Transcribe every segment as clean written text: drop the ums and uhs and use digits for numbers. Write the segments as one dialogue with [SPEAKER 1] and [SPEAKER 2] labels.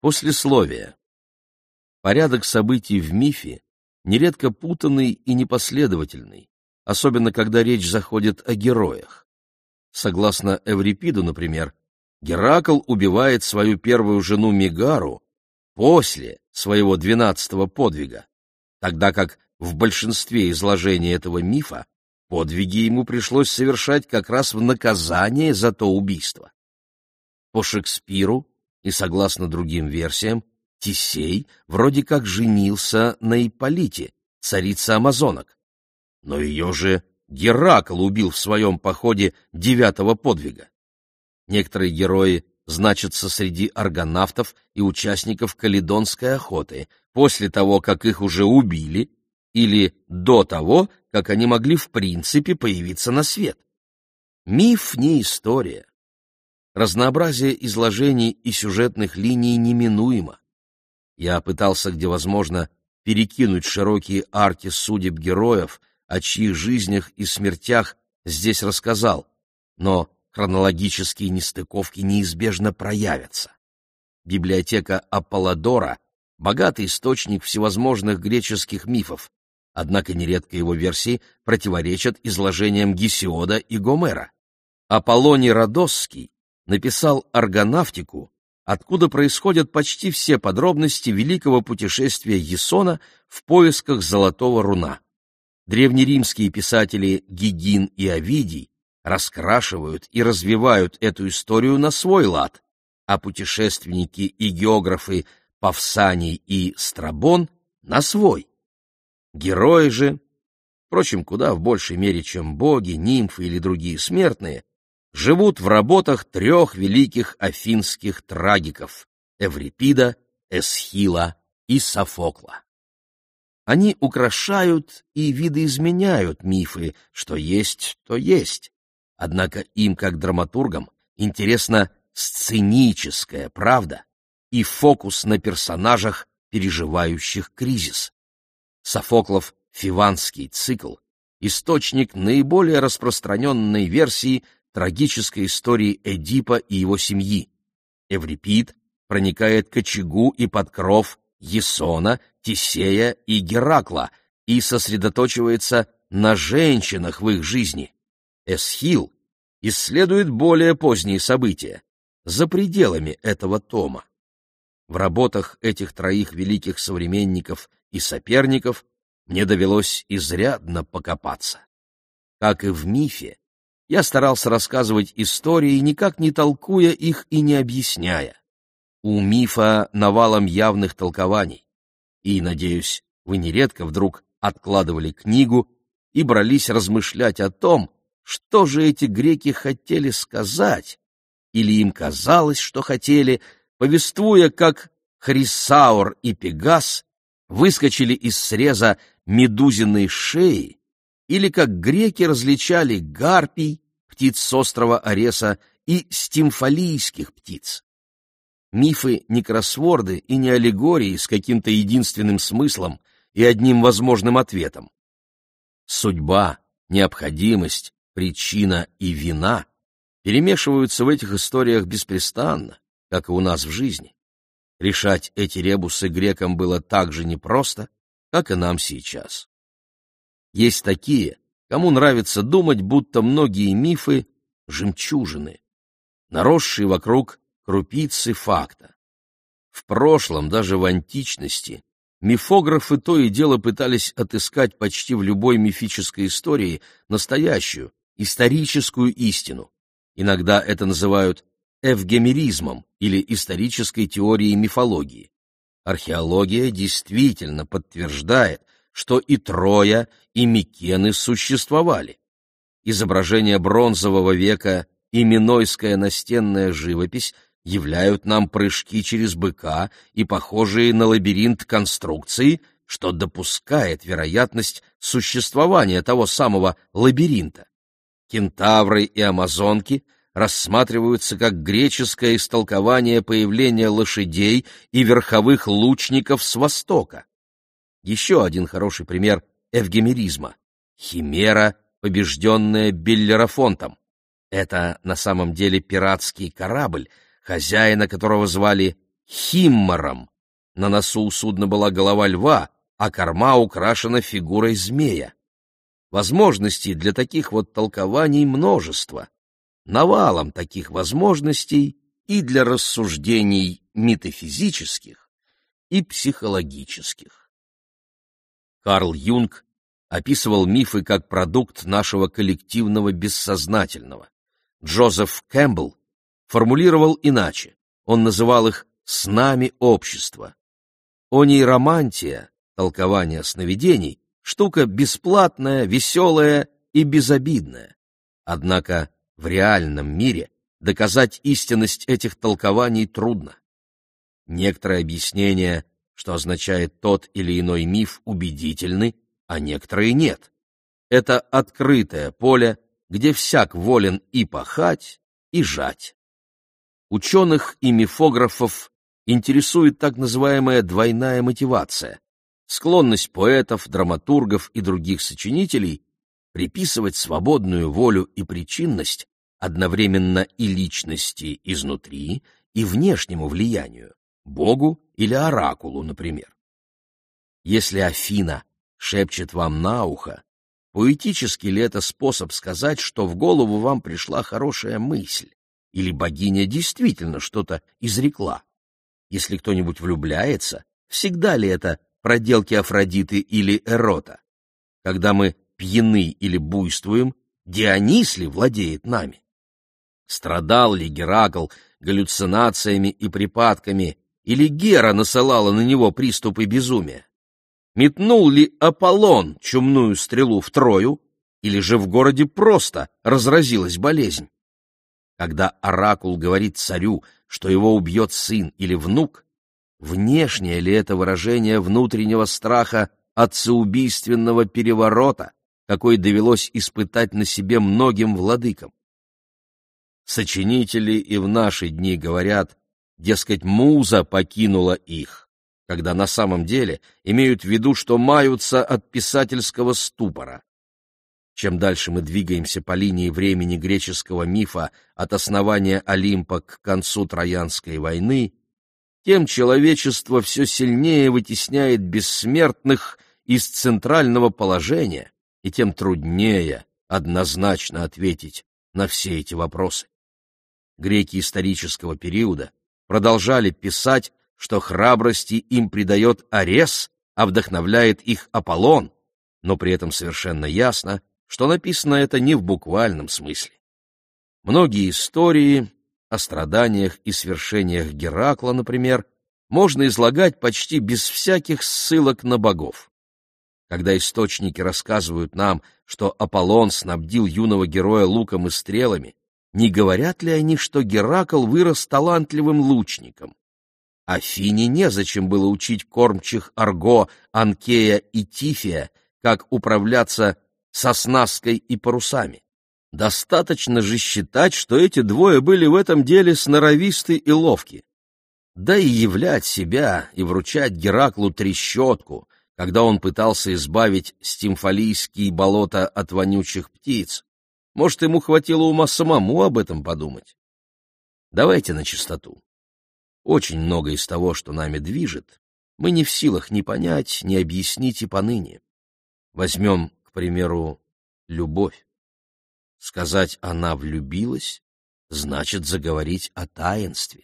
[SPEAKER 1] Послесловие. Порядок событий в мифе нередко путанный и непоследовательный, особенно когда речь заходит о героях. Согласно Эврипиду, например, Геракл убивает свою первую жену Мегару после своего 12-го подвига, тогда как в большинстве изложений этого мифа подвиги ему пришлось совершать как раз в наказание за то убийство. По Шекспиру и согласно другим версиям, Тесей вроде как женился на Ипполите, царице амазонок. Но ее же Геракл убил в своем походе 9-го подвига. Некоторые герои значатся среди аргонавтов и участников Каледонской охоты после того, как их уже убили, или до того, как они могли в принципе появиться на свет. Миф не история. Разнообразие изложений и сюжетных линий неминуемо. Я пытался, где возможно, перекинуть широкие арки судеб героев, о чьих жизнях и смертях здесь рассказал, но хронологические нестыковки неизбежно проявятся. Библиотека Аполлодора — богатый источник всевозможных греческих мифов, однако нередко его версии противоречат изложениям Гесиода и Гомера. Аполлоний Родосский написал «Аргонавтику», откуда происходят почти все подробности великого путешествия Ясона в поисках золотого руна. Древнеримские писатели Гигин и Овидий раскрашивают и развивают эту историю на свой лад, а путешественники и географы Павсаний и Страбон — на свой. Герои же, впрочем, куда в большей мере, чем боги, нимфы или другие смертные, живут в работах трех великих афинских трагиков — Эврипида, Эсхила и Софокла. Они украшают и видоизменяют мифы, что есть, то есть. Однако им, как драматургам, интересна сценическая правда и фокус на персонажах, переживающих кризис. Софоклов «Фиванский цикл» — источник наиболее распространенной версии трагической истории Эдипа и его семьи. Эврипид проникает к очагу и под кров Ясона, Тесея и Геракла и сосредоточивается на женщинах в их жизни. Эсхил исследует более поздние события, за пределами этого тома. В работах этих троих великих современников и соперников мне довелось изрядно покопаться. Как и в мифе, я старался рассказывать истории, никак не толкуя их и не объясняя. У мифа навалом явных толкований, и, надеюсь, вы нередко вдруг откладывали книгу и брались размышлять о том, что же эти греки хотели сказать, или им казалось, что хотели, повествуя, как Хрисаор и Пегас выскочили из среза медузиной шеи, или как греки различали гарпий, птиц с острова Ареса, и стимфалийских птиц. Мифы не кроссворды и не аллегории с каким-то единственным смыслом и одним возможным ответом. Судьба, необходимость, причина и вина перемешиваются в этих историях беспрестанно, как и у нас в жизни. Решать эти ребусы грекам было так же непросто, как и нам сейчас. Есть такие, кому нравится думать, будто многие мифы — жемчужины, наросшие вокруг крупицы факта. В прошлом, даже в античности, мифографы то и дело пытались отыскать почти в любой мифической истории настоящую, историческую истину. Иногда это называют эвгемеризмом или исторической теорией мифологии. Археология действительно подтверждает, что и Троя, и Микены существовали. Изображения бронзового века и минойская настенная живопись являют нам прыжки через быка и похожие на лабиринт конструкции, что допускает вероятность существования того самого лабиринта. Кентавры и амазонки рассматриваются как греческое истолкование появления лошадей и верховых лучников с востока. Еще один хороший пример эвгемеризма — химера, побежденная Беллерафонтом. Это на самом деле пиратский корабль, хозяина которого звали химмором. На носу у судна была голова льва, а корма украшена фигурой змея. Возможностей для таких вот толкований множество. Навалом таких возможностей и для рассуждений метафизических и психологических. Карл Юнг описывал мифы как продукт нашего коллективного бессознательного. Джозеф Кэмпбелл формулировал иначе. Он называл их «снами общества». Онейромантия, толкование сновидений, штука бесплатная, веселая и безобидная. Однако в реальном мире доказать истинность этих толкований трудно. Некоторые объяснения, что означает тот или иной миф, убедительны, а некоторые нет. Это открытое поле, где всяк волен и пахать, и жать. Ученых и мифографов интересует так называемая двойная мотивация, склонность поэтов, драматургов и других сочинителей приписывать свободную волю и причинность одновременно и личности изнутри, и внешнему влиянию, Богу или оракулу, например. Если Афина шепчет вам на ухо, поэтический ли это способ сказать, что в голову вам пришла хорошая мысль, или богиня действительно что-то изрекла? Если кто-нибудь влюбляется, всегда ли это проделки Афродиты или Эрота? Когда мы пьяны или буйствуем, Дионис ли владеет нами? Страдал ли Геракл галлюцинациями и припадками, или Гера насылала на него приступы безумия? Метнул ли Аполлон чумную стрелу в Трою, или же в городе просто разразилась болезнь? Когда оракул говорит царю, что его убьет сын или внук, внешнее ли это выражение внутреннего страха отцеубийственного переворота, какой довелось испытать на себе многим владыкам? Сочинители и в наши дни говорят, дескать, муза покинула их, когда на самом деле имеют в виду, что маются от писательского ступора. Чем дальше мы двигаемся по линии времени греческого мифа от основания Олимпа к концу Троянской войны, тем человечество все сильнее вытесняет бессмертных из центрального положения, и тем труднее однозначно ответить на все эти вопросы. Греки исторического периода продолжали писать, что храбрости им придает Арес, а вдохновляет их Аполлон, но при этом совершенно ясно, что написано это не в буквальном смысле. Многие истории о страданиях и свершениях Геракла, например, можно излагать почти без всяких ссылок на богов. Когда источники рассказывают нам, что Аполлон снабдил юного героя луком и стрелами, не говорят ли они, что Геракл вырос талантливым лучником? Афине незачем было учить кормчих Арго, Анкея и Тифия, как управляться с оснасткой и парусами. Достаточно же считать, что эти двое были в этом деле сноровисты и ловки. Да и являть себя и вручать Гераклу трещотку, когда он пытался избавить стимфалийские болота от вонючих птиц. Может, ему хватило ума самому об этом подумать? Давайте на чистоту. Очень много из того, что нами движет, мы не в силах ни понять, ни объяснить и поныне. Возьмем, к примеру, любовь. Сказать «она влюбилась» значит заговорить о таинстве.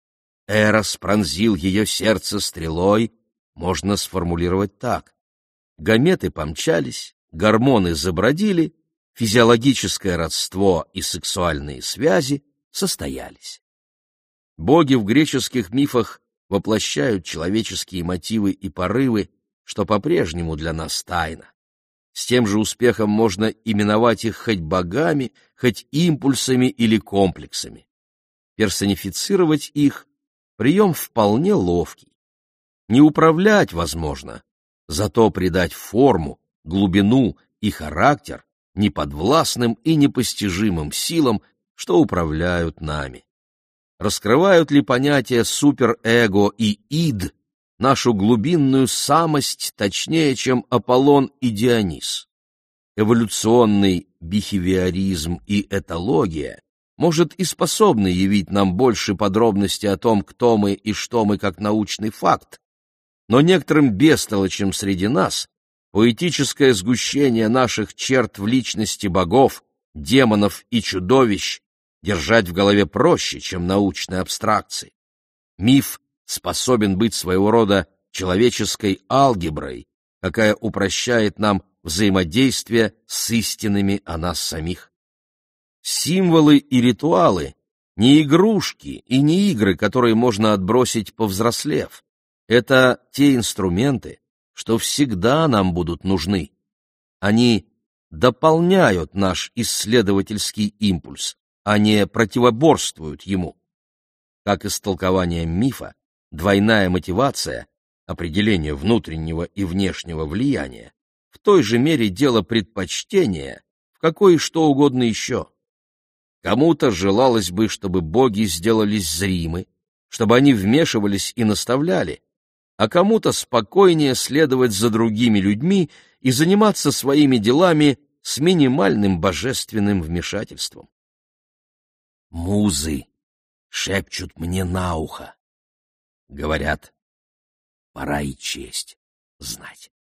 [SPEAKER 1] Эрос пронзил ее сердце стрелой, можно сформулировать так. Гаметы помчались, гормоны забродили, физиологическое родство и сексуальные связи состоялись. Боги в греческих мифах воплощают человеческие мотивы и порывы, что по-прежнему для нас тайна. С тем же успехом можно именовать их хоть богами, хоть импульсами или комплексами. Персонифицировать их — прием вполне ловкий. Не управлять возможно, зато придать форму, глубину и характер неподвластным и непостижимым силам, что управляют нами. Раскрывают ли понятия суперэго и ид нашу глубинную самость точнее, чем Аполлон и Дионис? Эволюционный бихевиоризм и этология может, и способны явить нам больше подробностей о том, кто мы и что мы как научный факт, но некоторым бестолочам среди нас поэтическое сгущение наших черт в личности богов, демонов и чудовищ держать в голове проще, чем научные абстракции. Миф способен быть своего рода человеческой алгеброй, какая упрощает нам взаимодействие с истинами о нас самих. Символы и ритуалы — не игрушки и не игры, которые можно отбросить, повзрослев. Это те инструменты, что всегда нам будут нужны. Они дополняют наш исследовательский импульс, а не противоборствуют ему. Как истолкование мифа, двойная мотивация, определение внутреннего и внешнего влияния, в той же мере дело предпочтения, в какое что угодно еще. Кому-то желалось бы, чтобы боги сделались зримы, чтобы они вмешивались и наставляли, а кому-то спокойнее следовать за другими людьми и заниматься своими делами с минимальным божественным вмешательством. Музы шепчут мне на ухо, говорят, пора и честь знать.